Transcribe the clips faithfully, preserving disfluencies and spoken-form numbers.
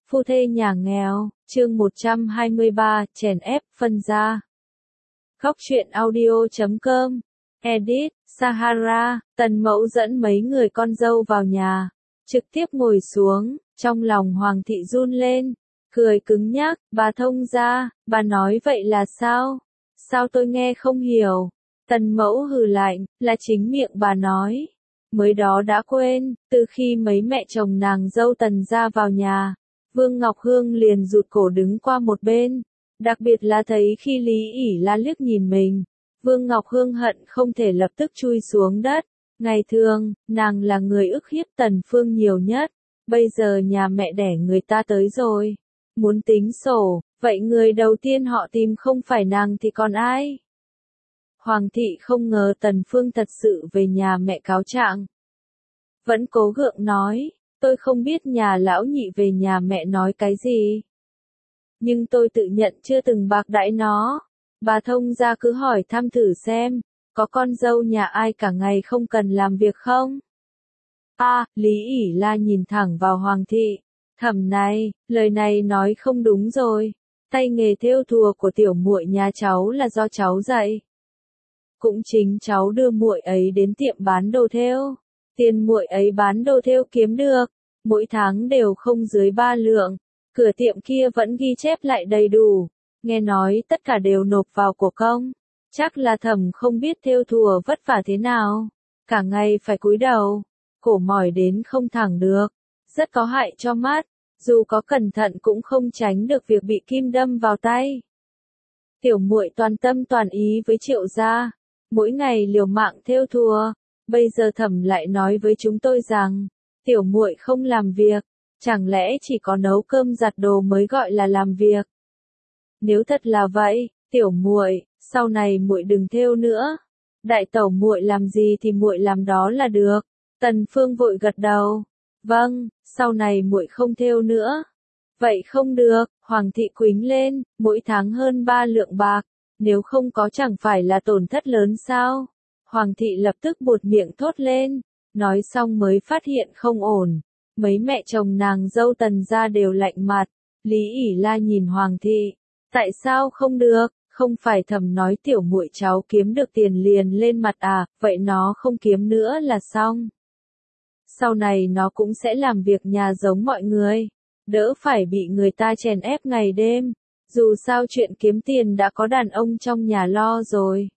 Phu thê nhà nghèo, chương một trăm hai mươi ba, chèn ép, phân gia. Góc truyện audio chấm com, edit, Sahara, Tần Mẫu dẫn mấy người con dâu vào nhà, trực tiếp ngồi xuống, trong lòng Hoàng thị run lên, cười cứng nhắc, bà thông gia, bà nói vậy là sao? Sao tôi nghe không hiểu? Tần Mẫu hừ lạnh, là chính miệng bà nói. Mới đó đã quên, từ khi mấy mẹ chồng nàng dâu Tần gia vào nhà, Vương Ngọc Hương liền rụt cổ đứng qua một bên, đặc biệt là thấy khi Lý ỉ La liếc nhìn mình, Vương Ngọc Hương hận không thể lập tức chui xuống đất. Ngày thường, nàng là người ức hiếp Tần Phương nhiều nhất, bây giờ nhà mẹ đẻ người ta tới rồi, muốn tính sổ, vậy người đầu tiên họ tìm không phải nàng thì còn ai? Hoàng thị không ngờ Tần Phương thật sự về nhà mẹ cáo trạng. Vẫn cố gượng nói, tôi không biết nhà lão nhị về nhà mẹ nói cái gì. Nhưng tôi tự nhận chưa từng bạc đãi nó. Bà thông gia cứ hỏi thăm thử xem, có con dâu nhà ai cả ngày không cần làm việc không? A, à, Lý ỉ La nhìn thẳng vào Hoàng thị. Thẩm này, lời này nói không đúng rồi. Tay nghề thêu thùa của tiểu muội nhà cháu là do cháu dạy. Cũng chính cháu đưa muội ấy đến tiệm bán đồ thêu. Tiền muội ấy bán đồ thêu kiếm được, mỗi tháng đều không dưới ba lượng. Cửa tiệm kia vẫn ghi chép lại đầy đủ. Nghe nói tất cả đều nộp vào của công. Chắc là Thẩm không biết thêu thùa vất vả thế nào. Cả ngày phải cúi đầu, cổ mỏi đến không thẳng được. Rất có hại cho mắt, dù có cẩn thận cũng không tránh được việc bị kim đâm vào tay. Tiểu muội toàn tâm toàn ý với Triệu gia, mỗi ngày liều mạng thêu thùa. Bây giờ Thẩm lại nói với chúng tôi rằng, tiểu muội không làm việc, chẳng lẽ chỉ có nấu cơm giặt đồ mới gọi là làm việc? Nếu thật là vậy, tiểu muội, sau này muội đừng thêu nữa. Đại tẩu muội làm gì thì muội làm đó là được. Tần Phương vội gật đầu. Vâng, sau này muội không thêu nữa. Vậy không được, Hoàng thị quýnh lên, mỗi tháng hơn ba lượng bạc, nếu không có chẳng phải là tổn thất lớn sao? Hoàng thị lập tức buột miệng thốt lên, nói xong mới phát hiện không ổn. Mấy mẹ chồng nàng dâu Tần gia đều lạnh mặt. Lý ỉ La nhìn Hoàng thị, tại sao không được? Không phải Thẩm nói tiểu muội cháu kiếm được tiền liền lên mặt à, vậy nó không kiếm nữa là xong. Sau này nó cũng sẽ làm việc nhà giống mọi người, đỡ phải bị người ta chèn ép ngày đêm. Dù sao chuyện kiếm tiền đã có đàn ông trong nhà lo rồi.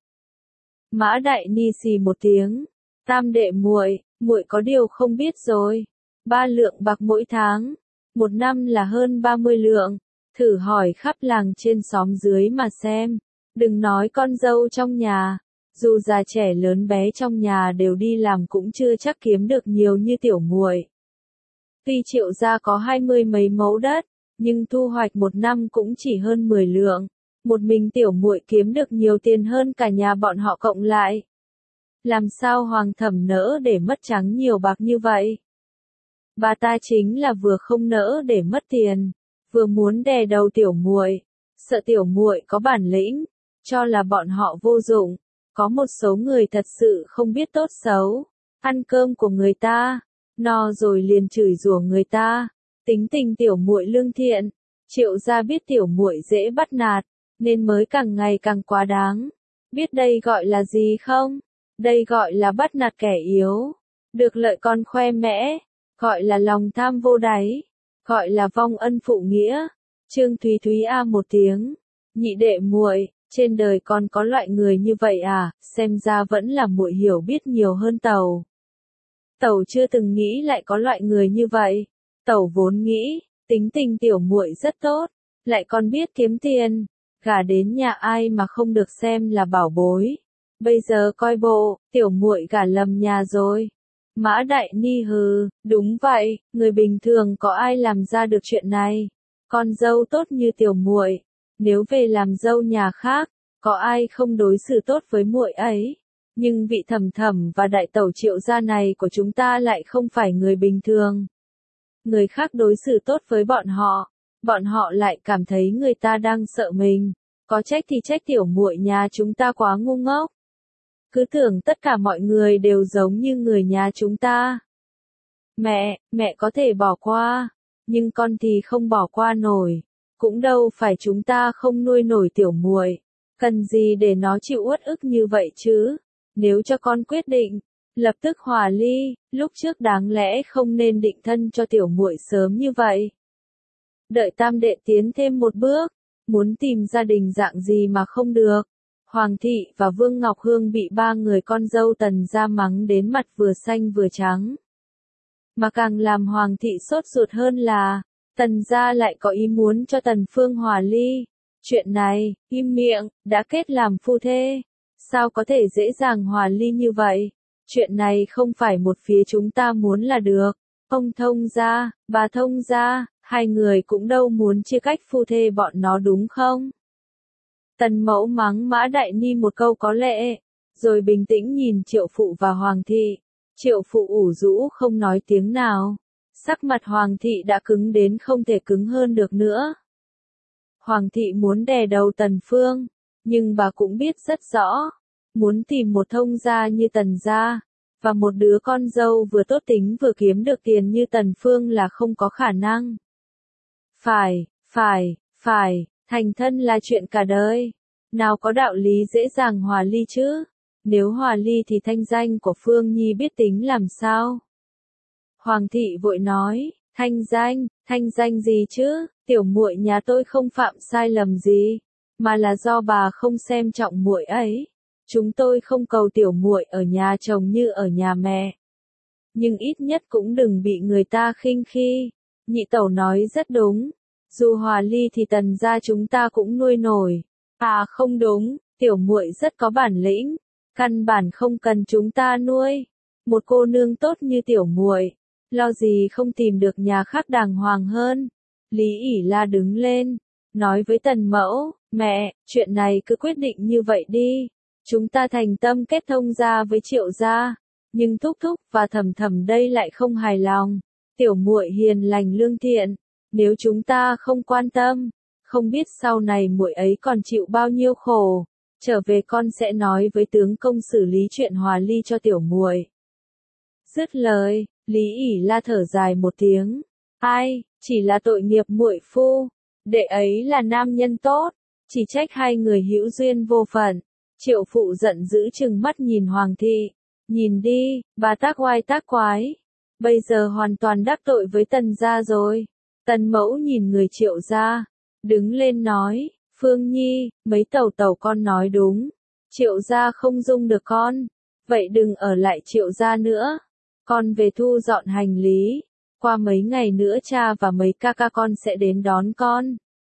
Mã Đại Ni xì một tiếng, tam đệ muội, muội có điều không biết rồi. Ba lượng bạc mỗi tháng, một năm là hơn ba mươi lượng. Thử hỏi khắp làng trên xóm dưới mà xem, đừng nói con dâu trong nhà, dù già trẻ lớn bé trong nhà đều đi làm cũng chưa chắc kiếm được nhiều như tiểu muội. Tuy Triệu gia có hai mươi mấy mẫu đất, nhưng thu hoạch một năm cũng chỉ hơn mười lượng. Một mình tiểu muội kiếm được nhiều tiền hơn cả nhà bọn họ cộng lại. Làm sao Hoàng Thẩm nỡ để mất trắng nhiều bạc như vậy? Bà ta chính là vừa không nỡ để mất tiền, vừa muốn đè đầu tiểu muội, sợ tiểu muội có bản lĩnh, cho là bọn họ vô dụng. Có một số người thật sự không biết tốt xấu, ăn cơm của người ta, no rồi liền chửi rủa người ta. Tính tình tiểu muội lương thiện, Triệu gia biết tiểu muội dễ bắt nạt, nên mới càng ngày càng quá đáng. Biết đây gọi là gì không? Đây gọi là bắt nạt kẻ yếu, được lợi còn khoe mẽ, gọi là lòng tham vô đáy, gọi là vong ân phụ nghĩa. Trương Thúy Thúy a một tiếng, nhị đệ muội, trên đời còn có loại người như vậy à? Xem ra vẫn là muội hiểu biết nhiều hơn tẩu. Tẩu chưa từng nghĩ lại có loại người như vậy. Tẩu vốn nghĩ, tính tình tiểu muội rất tốt, lại còn biết kiếm tiền, gả đến nhà ai mà không được xem là bảo bối. Bây giờ coi bộ, tiểu muội gả lầm nhà rồi. Mã Đại Ni hừ, đúng vậy, người bình thường có ai làm ra được chuyện này? Con dâu tốt như tiểu muội, nếu về làm dâu nhà khác, có ai không đối xử tốt với muội ấy? Nhưng vị Thẩm Thẩm và đại tẩu Triệu gia này của chúng ta lại không phải người bình thường. Người khác đối xử tốt với bọn họ, bọn họ lại cảm thấy người ta đang sợ mình. Có trách thì trách tiểu muội nhà chúng ta quá ngu ngốc. Cứ tưởng tất cả mọi người đều giống như người nhà chúng ta. Mẹ, mẹ có thể bỏ qua. nhưng con thì không bỏ qua nổi, cũng đâu phải chúng ta không nuôi nổi tiểu muội, cần gì để nó chịu uất ức như vậy chứ, nếu cho con quyết định, lập tức hòa ly, lúc trước đáng lẽ không nên định thân cho tiểu muội sớm như vậy. Đợi tam đệ tiến thêm một bước, muốn tìm gia đình dạng gì mà không được. Hoàng thị và Vương Ngọc Hương bị ba người con dâu Tần gia mắng đến mặt vừa xanh vừa trắng. Mà càng làm Hoàng thị sốt ruột hơn là, Tần gia lại có ý muốn cho Tần Phương hòa ly. Chuyện này, im miệng, đã kết làm phu thê. Sao có thể dễ dàng hòa ly như vậy? Chuyện này không phải một phía chúng ta muốn là được. Ông thông gia, bà thông gia, hai người cũng đâu muốn chia cách phu thê bọn nó đúng không? Tần mẫu mắng Mã Đại Ni một câu có lệ, rồi bình tĩnh nhìn Triệu phụ và Hoàng thị. Triệu phụ ủ rũ không nói tiếng nào. Sắc mặt Hoàng thị đã cứng đến không thể cứng hơn được nữa. Hoàng thị muốn đè đầu Tần Phương, nhưng bà cũng biết rất rõ, muốn tìm một thông gia như Tần gia, và một đứa con dâu vừa tốt tính vừa kiếm được tiền như Tần Phương là không có khả năng. Phải, phải, phải, thành thân là chuyện cả đời. Nào có đạo lý dễ dàng hòa ly chứ? Nếu hòa ly thì thanh danh của Phương Nhi biết tính làm sao? Hoàng thị vội nói, thanh danh, thanh danh gì chứ? Tiểu muội nhà tôi không phạm sai lầm gì, mà là do bà không xem trọng muội ấy. Chúng tôi không cầu tiểu muội ở nhà chồng như ở nhà mẹ. Nhưng ít nhất cũng đừng bị người ta khinh khi. Nhị tẩu nói rất đúng. Dù hòa ly thì Tần gia chúng ta cũng nuôi nổi. À không đúng, tiểu muội rất có bản lĩnh, căn bản không cần chúng ta nuôi. Một cô nương tốt như tiểu muội, lo gì không tìm được nhà khác đàng hoàng hơn. Lý ỉ La đứng lên, nói với Tần mẫu, mẹ, chuyện này cứ quyết định như vậy đi. Chúng ta thành tâm kết thông gia với Triệu gia, nhưng thúc thúc và thầm thầm đây lại không hài lòng. Tiểu muội hiền lành lương thiện, nếu chúng ta không quan tâm, không biết sau này muội ấy còn chịu bao nhiêu khổ. Trở về con sẽ nói với tướng công xử lý chuyện hòa ly cho tiểu muội. Dứt lời, Lý ỉ La thở dài một tiếng. Ai, chỉ là tội nghiệp muội phu. Đệ ấy là nam nhân tốt, chỉ trách hai người hữu duyên vô phận. Triệu phụ giận dữ trừng mắt nhìn Hoàng thị. Nhìn đi, bà tác oai tác quái. Bây giờ hoàn toàn đắc tội với Tần gia rồi. Tần mẫu nhìn người Triệu gia, đứng lên nói, Phương Nhi, mấy tẩu tẩu con nói đúng. Triệu gia không dung được con. Vậy đừng ở lại Triệu gia nữa. Con về thu dọn hành lý. Qua mấy ngày nữa cha và mấy ca ca con sẽ đến đón con.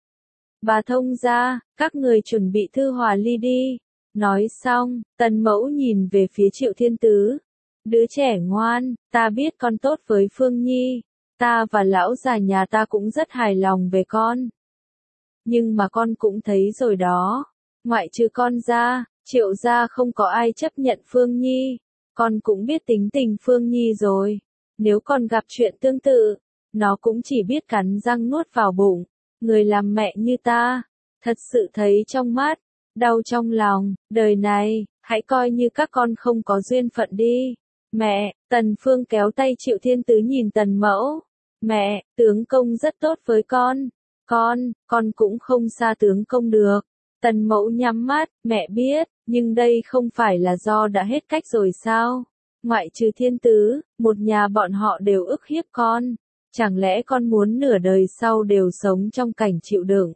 Bà thông gia, các người chuẩn bị thư hòa ly đi. Nói xong, Tần mẫu nhìn về phía Triệu Thiên Tứ. Đứa trẻ ngoan, ta biết con tốt với Phương Nhi. Ta và lão già nhà ta cũng rất hài lòng về con. Nhưng mà con cũng thấy rồi đó. Ngoại trừ con ra, Triệu gia không có ai chấp nhận Phương Nhi. Con cũng biết tính tình Phương Nhi rồi. Nếu con gặp chuyện tương tự, nó cũng chỉ biết cắn răng nuốt vào bụng. Người làm mẹ như ta, thật sự thấy trong mắt, đau trong lòng, đời này, hãy coi như các con không có duyên phận đi. Mẹ, Tần Phương kéo tay Triệu Thiên Tứ nhìn Tần mẫu. Mẹ, tướng công rất tốt với con. Con, con cũng không xa tướng công được. Tần mẫu nhắm mắt, mẹ biết, nhưng đây không phải là do đã hết cách rồi sao? Ngoại trừ Thiên Tứ, một nhà bọn họ đều ức hiếp con. Chẳng lẽ con muốn nửa đời sau đều sống trong cảnh chịu đựng?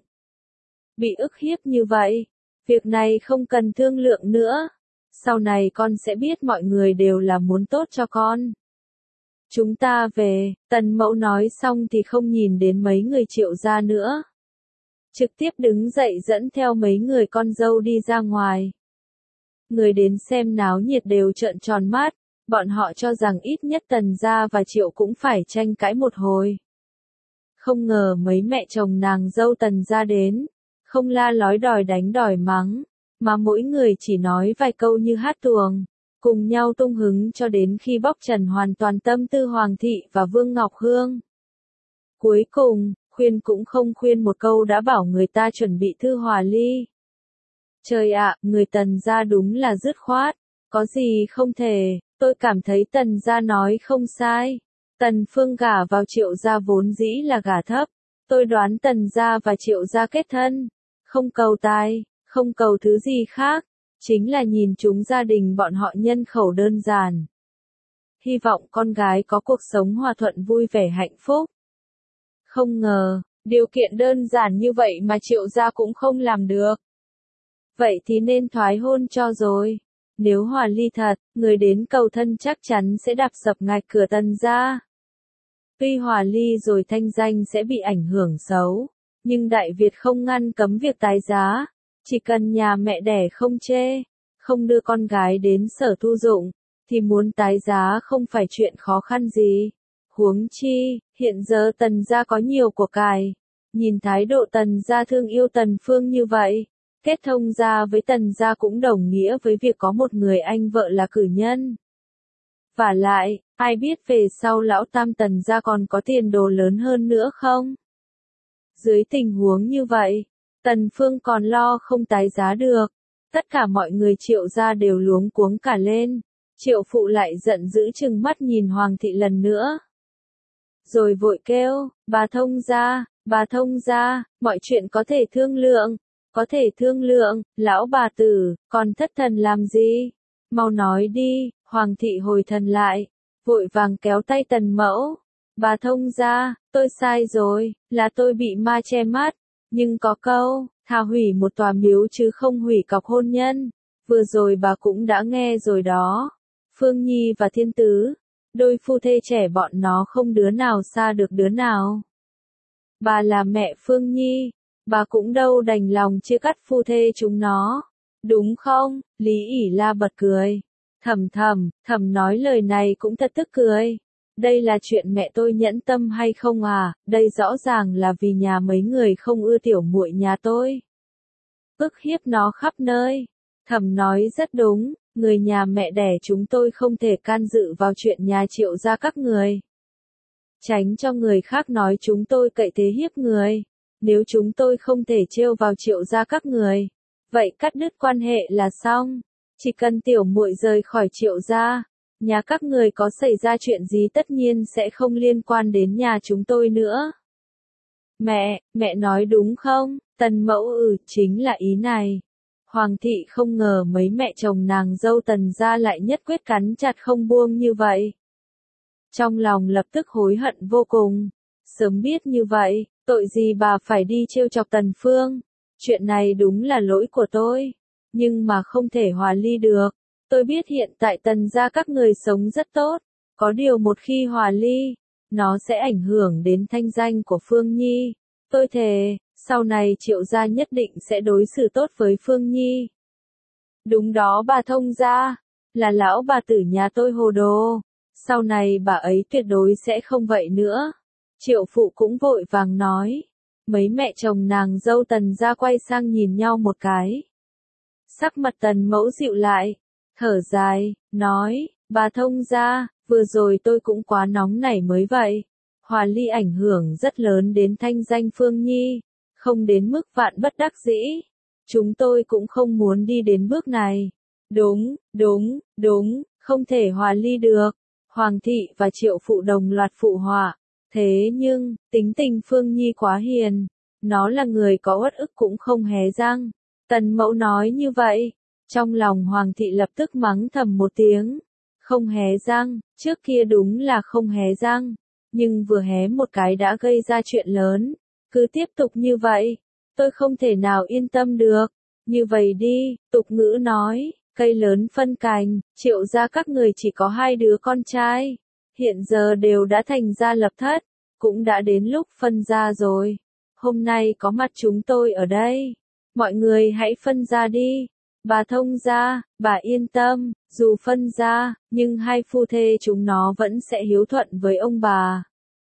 Bị ức hiếp như vậy, việc này không cần thương lượng nữa. Sau này con sẽ biết mọi người đều là muốn tốt cho con. Chúng ta về, Tần mẫu nói xong thì không nhìn đến mấy người Triệu gia nữa. Trực tiếp đứng dậy dẫn theo mấy người con dâu đi ra ngoài. Người đến xem náo nhiệt đều trợn tròn mắt, bọn họ cho rằng ít nhất Tần gia và Triệu cũng phải tranh cãi một hồi. Không ngờ mấy mẹ chồng nàng dâu Tần gia đến, không la lói đòi đánh đòi mắng, mà mỗi người chỉ nói vài câu như hát tuồng, cùng nhau tung hứng cho đến khi bóc trần hoàn toàn tâm tư Hoàng thị và Vương Ngọc Hương. Cuối cùng, khuyên cũng không khuyên một câu đã bảo người ta chuẩn bị thư hòa ly. Trời ạ, người Tần gia đúng là dứt khoát, có gì không thể, tôi cảm thấy Tần gia nói không sai. Tần Phương gả vào Triệu gia vốn dĩ là gả thấp, tôi đoán Tần gia và Triệu gia kết thân, không cầu tài, không cầu thứ gì khác, chính là nhìn chúng gia đình bọn họ nhân khẩu đơn giản. Hy vọng con gái có cuộc sống hòa thuận vui vẻ hạnh phúc. Không ngờ, điều kiện đơn giản như vậy mà Triệu gia cũng không làm được. Vậy thì nên thoái hôn cho rồi. Nếu hòa ly thật, người đến cầu thân chắc chắn sẽ đạp sập ngạch cửa Tần gia. Tuy hòa ly rồi thanh danh sẽ bị ảnh hưởng xấu, nhưng Đại Việt không ngăn cấm việc tái giá. Chỉ cần nhà mẹ đẻ không chê, không đưa con gái đến sở thu dụng, thì muốn tái giá không phải chuyện khó khăn gì. Huống chi, hiện giờ Tần gia có nhiều của cải. Nhìn thái độ Tần gia thương yêu Tần Phương như vậy, kết thông gia với Tần gia cũng đồng nghĩa với việc có một người anh vợ là cử nhân. Vả lại, ai biết về sau lão tam Tần gia còn có tiền đồ lớn hơn nữa không? Dưới tình huống như vậy, Tần Phương còn lo không tái giá được. Tất cả mọi người Triệu gia đều luống cuống cả lên. Triệu phụ lại giận dữ trừng mắt nhìn Hoàng thị lần nữa. Rồi vội kêu, bà thông gia, bà thông gia, mọi chuyện có thể thương lượng, có thể thương lượng, lão bà tử, còn thất thần làm gì? Mau nói đi. Hoàng thị hồi thần lại, vội vàng kéo tay Tần mẫu. Bà thông gia, tôi sai rồi, là tôi bị ma che mắt, nhưng có câu, thà hủy một tòa miếu chứ không hủy cọc hôn nhân. Vừa rồi bà cũng đã nghe rồi đó. Phương Nhi và Thiên Tứ, đôi phu thê trẻ bọn nó không đứa nào xa được đứa nào. Bà là mẹ Phương Nhi, bà cũng đâu đành lòng chia cắt phu thê chúng nó, đúng không? Lý ỉ La bật cười. Thầm thầm, thầm nói lời này cũng thật tức cười. Đây là chuyện mẹ tôi nhẫn tâm hay không à? Đây rõ ràng là vì nhà mấy người không ưa tiểu muội nhà tôi. Ức hiếp nó khắp nơi. Thầm nói rất đúng, người nhà mẹ đẻ chúng tôi không thể can dự vào chuyện nhà Triệu gia các người. Tránh cho người khác nói chúng tôi cậy thế hiếp người. Nếu chúng tôi không thể trêu vào Triệu gia các người, vậy cắt đứt quan hệ là xong. Chỉ cần tiểu muội rời khỏi Triệu gia, nhà các người có xảy ra chuyện gì tất nhiên sẽ không liên quan đến nhà chúng tôi nữa. Mẹ, mẹ nói đúng không? Tần mẫu ừ, chính là ý này. Hoàng thị không ngờ mấy mẹ chồng nàng dâu Tần gia lại nhất quyết cắn chặt không buông như vậy. Trong lòng lập tức hối hận vô cùng. Sớm biết như vậy, tội gì bà phải đi trêu chọc Tần Phương. Chuyện này đúng là lỗi của tôi. Nhưng mà không thể hòa ly được. Tôi biết hiện tại Tần gia các người sống rất tốt. Có điều một khi hòa ly, nó sẽ ảnh hưởng đến thanh danh của Phương Nhi. Tôi thề, sau này Triệu gia nhất định sẽ đối xử tốt với Phương Nhi. Đúng đó bà thông gia, là lão bà tử nhà tôi hồ đồ. Sau này bà ấy tuyệt đối sẽ không vậy nữa. Triệu phụ cũng vội vàng nói. Mấy mẹ chồng nàng dâu Tần gia quay sang nhìn nhau một cái. Sắc mặt Tần mẫu dịu lại, thở dài, nói, bà thông gia, vừa rồi tôi cũng quá nóng nảy mới vậy. Hòa ly ảnh hưởng rất lớn đến thanh danh Phương Nhi, không đến mức vạn bất đắc dĩ. Chúng tôi cũng không muốn đi đến bước này. Đúng, đúng, đúng, không thể hòa ly được. Hoàng thị và Triệu phụ đồng loạt phụ họa. Thế nhưng, tính tình Phương Nhi quá hiền. Nó là người có uất ức cũng không hé răng. Tần mẫu nói như vậy. Trong lòng Hoàng thị lập tức mắng thầm một tiếng. Không hé răng, trước kia đúng là không hé răng. Nhưng vừa hé một cái đã gây ra chuyện lớn. Cứ tiếp tục như vậy, tôi không thể nào yên tâm được. Như vậy đi, tục ngữ nói, cây lớn phân cành, Triệu gia các người chỉ có hai đứa con trai. Hiện giờ đều đã thành gia lập thất, cũng đã đến lúc phân gia rồi. Hôm nay có mặt chúng tôi ở đây. Mọi người hãy phân gia đi. Bà thông gia, bà yên tâm, dù phân gia, nhưng hai phu thê chúng nó vẫn sẽ hiếu thuận với ông bà.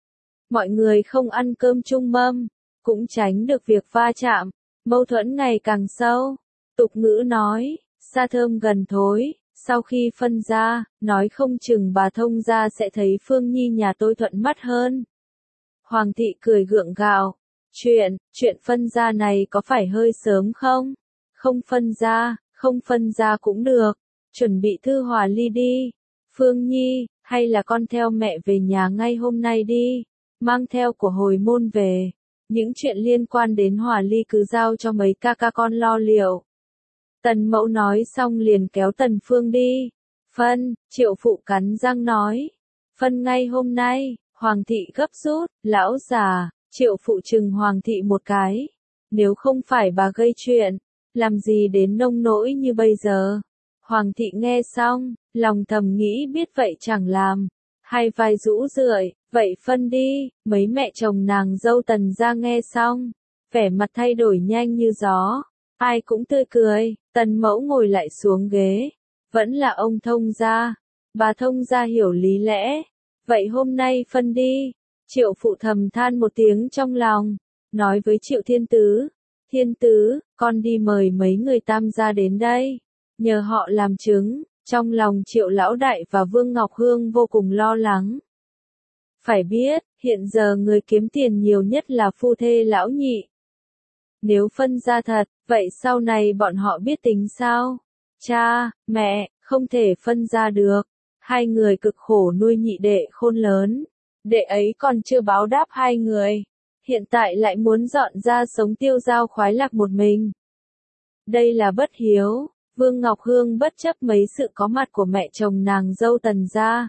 Mọi người không ăn cơm chung mâm, cũng tránh được việc va chạm, mâu thuẫn ngày càng sâu. Tục ngữ nói, xa thơm gần thối, sau khi phân gia, nói không chừng bà thông gia sẽ thấy Phương Nhi nhà tôi thuận mắt hơn. Hoàng thị cười gượng gạo, chuyện, chuyện phân gia này có phải hơi sớm không? Không phân gia, không phân gia cũng được, chuẩn bị thư hòa ly đi. Phương Nhi, hay là con theo mẹ về nhà ngay hôm nay đi, mang theo của hồi môn về. Những chuyện liên quan đến Hòa Ly cứ giao cho mấy ca ca con lo liệu. Tần mẫu nói xong liền kéo Tần Phương đi. Phân, Triệu phụ cắn răng nói. Phân ngay hôm nay, Hoàng thị gấp rút, lão già, Triệu phụ chừng Hoàng thị một cái. Nếu không phải bà gây chuyện, làm gì đến nông nỗi như bây giờ. Hoàng thị nghe xong, lòng thầm nghĩ biết vậy chẳng làm. Hai vai rũ rượi, vậy phân đi, mấy mẹ chồng nàng dâu Tần gia nghe xong. Vẻ mặt thay đổi nhanh như gió, ai cũng tươi cười, Tần mẫu ngồi lại xuống ghế. Vẫn là ông thông gia, bà thông gia hiểu lý lẽ. Vậy hôm nay phân đi, Triệu phụ thầm than một tiếng trong lòng, nói với Triệu Thiên Tứ. Thiên Tứ, con đi mời mấy người Tam gia đến đây, nhờ họ làm chứng. Trong lòng Triệu lão đại và Vương Ngọc Hương vô cùng lo lắng. Phải biết, hiện giờ người kiếm tiền nhiều nhất là phu thê lão nhị. Nếu phân ra thật, vậy sau này bọn họ biết tính sao? Cha, mẹ, không thể phân ra được. Hai người cực khổ nuôi nhị đệ khôn lớn. Đệ ấy còn chưa báo đáp hai người. Hiện tại lại muốn dọn ra sống tiêu dao khoái lạc một mình. Đây là bất hiếu. Vương Ngọc Hương bất chấp mấy sự có mặt của mẹ chồng nàng dâu Tần gia.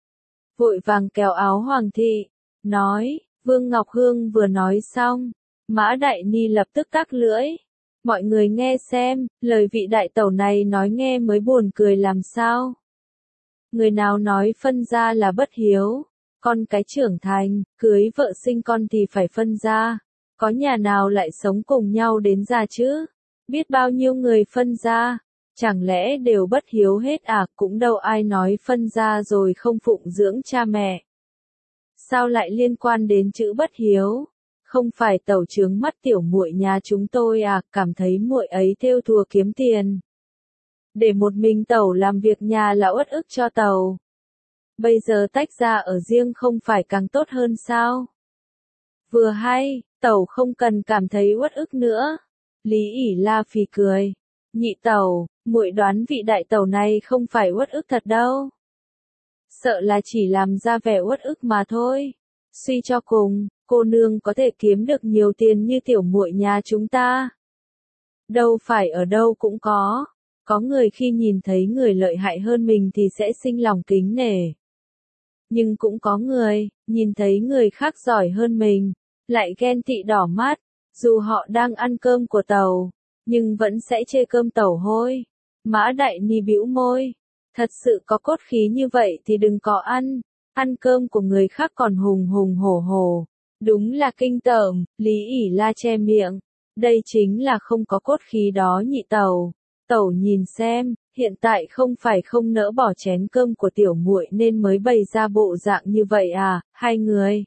Vội vàng kéo áo Hoàng thị, nói, Vương Ngọc Hương vừa nói xong, Mã Đại Ni lập tức tắc lưỡi. Mọi người nghe xem, lời vị đại tẩu này nói nghe mới buồn cười làm sao. Người nào nói phân ra là bất hiếu, con cái trưởng thành, cưới vợ sinh con thì phải phân ra. Có nhà nào lại sống cùng nhau đến già chứ? Biết bao nhiêu người phân ra. Chẳng lẽ đều bất hiếu hết à, cũng đâu ai nói phân ra rồi không phụng dưỡng cha mẹ. Sao lại liên quan đến chữ bất hiếu? Không phải tẩu trướng mắt tiểu muội nhà chúng tôi à, cảm thấy muội ấy thêu thùa kiếm tiền. Để một mình tẩu làm việc nhà là uất ức cho tẩu. Bây giờ tách ra ở riêng không phải càng tốt hơn sao? Vừa hay, tẩu không cần cảm thấy uất ức nữa. Lý ỉ la phì cười. Nhị tẩu, muội đoán vị đại tẩu này không phải uất ức thật đâu. Sợ là chỉ làm ra vẻ uất ức mà thôi. Suy cho cùng, cô nương có thể kiếm được nhiều tiền như tiểu muội nhà chúng ta. Đâu phải ở đâu cũng có. Có người khi nhìn thấy người lợi hại hơn mình thì sẽ sinh lòng kính nể. Nhưng cũng có người, nhìn thấy người khác giỏi hơn mình, lại ghen tị đỏ mắt. Dù họ đang ăn cơm của tàu, nhưng vẫn sẽ chê cơm tẩu hôi. Mã Đại Ni bĩu môi. Thật sự có cốt khí như vậy thì đừng có ăn. Ăn cơm của người khác còn hùng hùng hổ hổ. Đúng là kinh tởm, Lý ỉ la che miệng. Đây chính là không có cốt khí đó nhị tẩu. Tẩu nhìn xem, hiện tại không phải không nỡ bỏ chén cơm của tiểu muội nên mới bày ra bộ dạng như vậy à, hai người.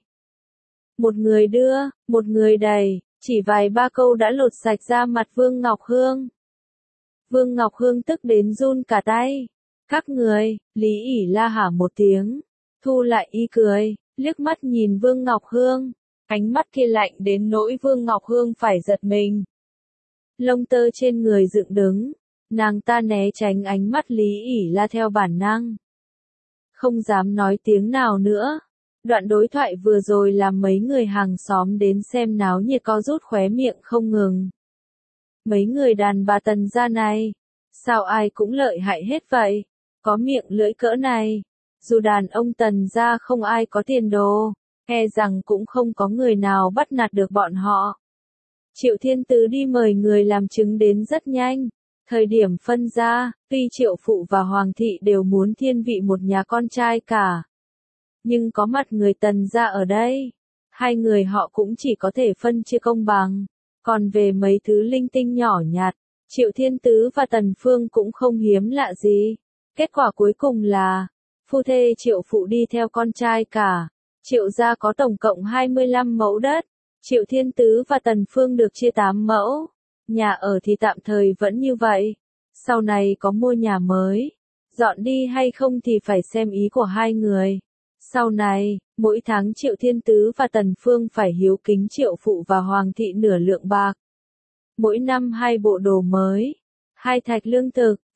Một người đưa, một người đầy. Chỉ vài ba câu đã lột sạch ra mặt Vương Ngọc Hương. Vương Ngọc Hương tức đến run cả tay. Các người, Lý ỉ la hả một tiếng. Thu lại y cười, liếc mắt nhìn Vương Ngọc Hương. Ánh mắt kia lạnh đến nỗi Vương Ngọc Hương phải giật mình. Lông tơ trên người dựng đứng. Nàng ta né tránh ánh mắt Lý ỉ la theo bản năng. Không dám nói tiếng nào nữa. Đoạn đối thoại vừa rồi làm mấy người hàng xóm đến xem náo nhiệt có rút khóe miệng không ngừng. Mấy người đàn bà Tần gia này, sao ai cũng lợi hại hết vậy, có miệng lưỡi cỡ này. Dù đàn ông Tần gia không ai có tiền đồ, e rằng cũng không có người nào bắt nạt được bọn họ. Triệu Thiên Tứ đi mời người làm chứng đến rất nhanh. Thời điểm phân ra, tuy Triệu phụ và Hoàng thị đều muốn thiên vị một nhà con trai cả. Nhưng có mặt người Tần gia ở đây, hai người họ cũng chỉ có thể phân chia công bằng. Còn về mấy thứ linh tinh nhỏ nhặt, Triệu Thiên Tứ và Tần Phương cũng không hiếm lạ gì. Kết quả cuối cùng là, phu thê Triệu phụ đi theo con trai cả. Triệu gia có tổng cộng hai mươi lăm mẫu đất, Triệu Thiên Tứ và Tần Phương được chia tám mẫu. Nhà ở thì tạm thời vẫn như vậy. Sau này có mua nhà mới, dọn đi hay không thì phải xem ý của hai người. Sau này, mỗi tháng Triệu Thiên Tứ và Tần Phương phải hiếu kính Triệu phụ và Hoàng thị nửa lượng bạc. Mỗi năm hai bộ đồ mới, hai thạch lương thực,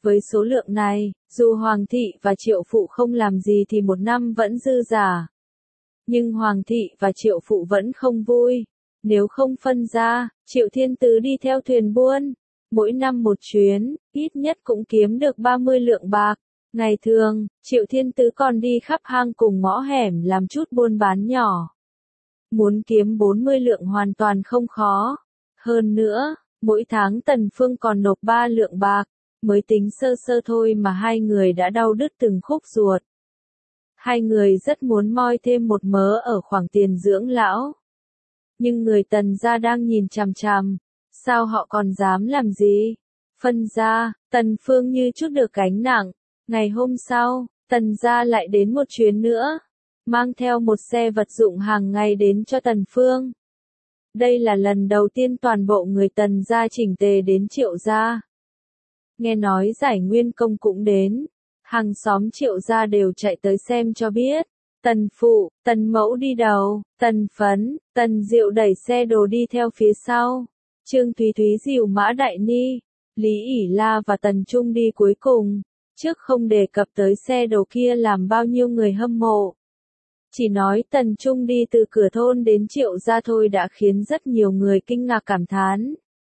Với số lượng này, dù Hoàng thị và Triệu phụ không làm gì thì một năm vẫn dư giả. Nhưng Hoàng thị và Triệu phụ vẫn không vui. Nếu không phân ra, Triệu Thiên Tứ đi theo thuyền buôn, mỗi năm một chuyến, ít nhất cũng kiếm được ba mươi lượng bạc. Ngày thường, Triệu Thiên Tứ còn đi khắp hang cùng ngõ hẻm làm chút buôn bán nhỏ. Muốn kiếm bốn mươi lượng hoàn toàn không khó. Hơn nữa, mỗi tháng Tần Phương còn nộp ba lượng bạc, mới tính sơ sơ thôi mà hai người đã đau đứt từng khúc ruột. Hai người rất muốn moi thêm một mớ ở khoản tiền dưỡng lão. Nhưng người Tần gia đang nhìn chằm chằm, sao họ còn dám làm gì? Phân ra, Tần Phương như chút được gánh nặng. Ngày hôm sau, Tần gia lại đến một chuyến nữa, mang theo một xe vật dụng hàng ngày đến cho Tần Phương. Đây là lần đầu tiên toàn bộ người Tần gia chỉnh tề đến Triệu gia. Nghe nói Giải Nguyên Công cũng đến, hàng xóm Triệu gia đều chạy tới xem cho biết. Tần phụ, Tần mẫu đi đầu, Tần Phấn, Tần Diệu đẩy xe đồ đi theo phía sau. Trương Thúy Thúy dìu Mã Đại Ni, Lý ỷ La và Tần Trung đi cuối cùng. Trước không đề cập tới xe đồ kia làm bao nhiêu người hâm mộ. Chỉ nói Tần Trung đi từ cửa thôn đến Triệu gia thôi đã khiến rất nhiều người kinh ngạc cảm thán.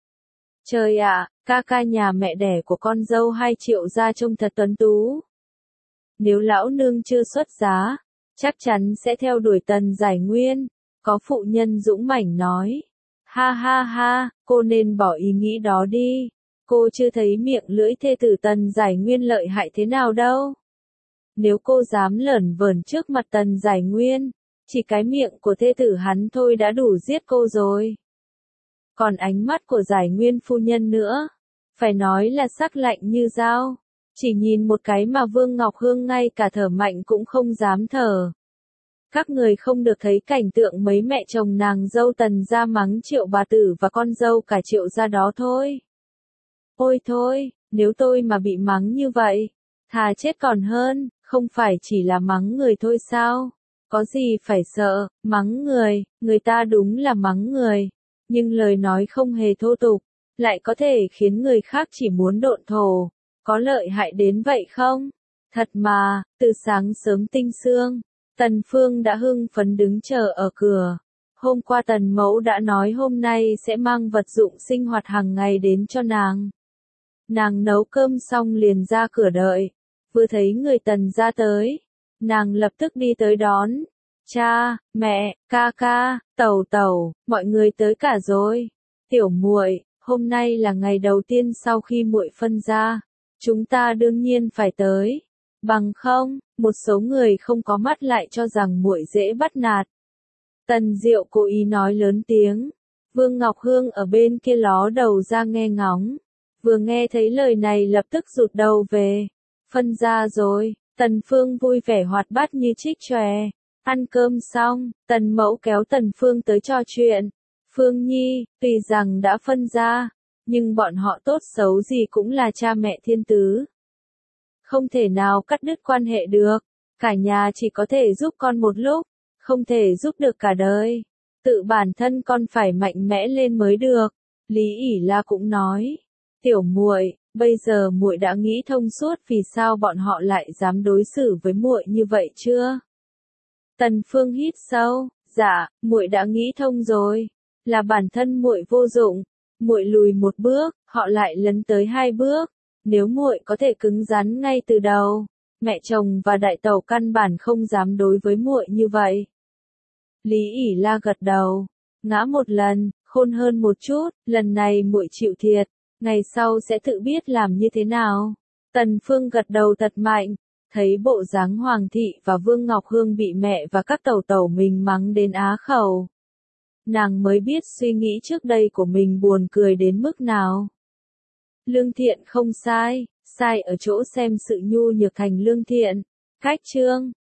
Trời ạ, ca ca nhà mẹ đẻ của con dâu hai Triệu gia trông thật tuấn tú. Nếu lão nương chưa xuất giá, chắc chắn sẽ theo đuổi Tần Giải Nguyên. Có phụ nhân dũng mãnh nói. Ha ha ha, cô nên bỏ ý nghĩ đó đi. Cô chưa thấy miệng lưỡi thê tử Tần Giải Nguyên lợi hại thế nào đâu. Nếu cô dám lởn vởn trước mặt Tần Giải Nguyên, chỉ cái miệng của thê tử hắn thôi đã đủ giết cô rồi. Còn ánh mắt của Giải Nguyên phu nhân nữa, phải nói là sắc lạnh như dao. Chỉ nhìn một cái mà Vương Ngọc Hương ngay cả thở mạnh cũng không dám thở. Các người không được thấy cảnh tượng mấy mẹ chồng nàng dâu Tần gia mắng Triệu bà tử và con dâu cả Triệu gia đó thôi. Ôi thôi, nếu tôi mà bị mắng như vậy, thà chết còn hơn, không phải chỉ là mắng người thôi sao? Có gì phải sợ, mắng người, người ta đúng là mắng người, nhưng lời nói không hề thô tục, lại có thể khiến người khác chỉ muốn độn thổ, có lợi hại đến vậy không? Thật mà, từ sáng sớm tinh sương, Tần Phương đã hưng phấn đứng chờ ở cửa. Hôm qua Tần Mẫu đã nói hôm nay sẽ mang vật dụng sinh hoạt hàng ngày đến cho nàng. Nàng nấu cơm xong liền ra cửa đợi, vừa thấy người Tần ra tới, nàng lập tức đi tới đón. Cha, mẹ, ca ca, tẩu tẩu, mọi người tới cả rồi. Tiểu muội, hôm nay là ngày đầu tiên sau khi muội phân ra, chúng ta đương nhiên phải tới. Bằng không, một số người không có mắt lại cho rằng muội dễ bắt nạt. Tần Diệu cố ý nói lớn tiếng. Vương Ngọc Hương ở bên kia ló đầu ra nghe ngóng. Vừa nghe thấy lời này lập tức rụt đầu về. Phân ra rồi, Tần Phương vui vẻ hoạt bát như trích chòe. Ăn cơm xong, Tần Mẫu kéo Tần Phương tới trò chuyện. Phương Nhi, tuy rằng đã phân ra, nhưng bọn họ tốt xấu gì cũng là cha mẹ thiên tứ. Không thể nào cắt đứt quan hệ được, cả nhà chỉ có thể giúp con một lúc, không thể giúp được cả đời. Tự bản thân con phải mạnh mẽ lên mới được. Lý ỷ La cũng nói, tiểu muội, bây giờ muội đã nghĩ thông suốt vì sao bọn họ lại dám đối xử với muội như vậy chưa? Tần Phương hít sâu, dạ, muội đã nghĩ thông rồi, là bản thân muội vô dụng, muội lùi một bước, họ lại lấn tới hai bước. Nếu muội có thể cứng rắn ngay từ đầu, mẹ chồng và đại tẩu căn bản không dám đối với muội như vậy. Lý ỷ La gật đầu, ngã một lần, khôn hơn một chút, lần này muội chịu thiệt, ngày sau sẽ tự biết làm như thế nào. Tần Phương gật đầu thật mạnh, thấy bộ dáng Hoàng thị và Vương Ngọc Hương bị mẹ và các tẩu tẩu mình mắng đến á khẩu. Nàng mới biết suy nghĩ trước đây của mình buồn cười đến mức nào. Lương thiện không sai, sai ở chỗ xem sự nhu nhược thành lương thiện. Cách chương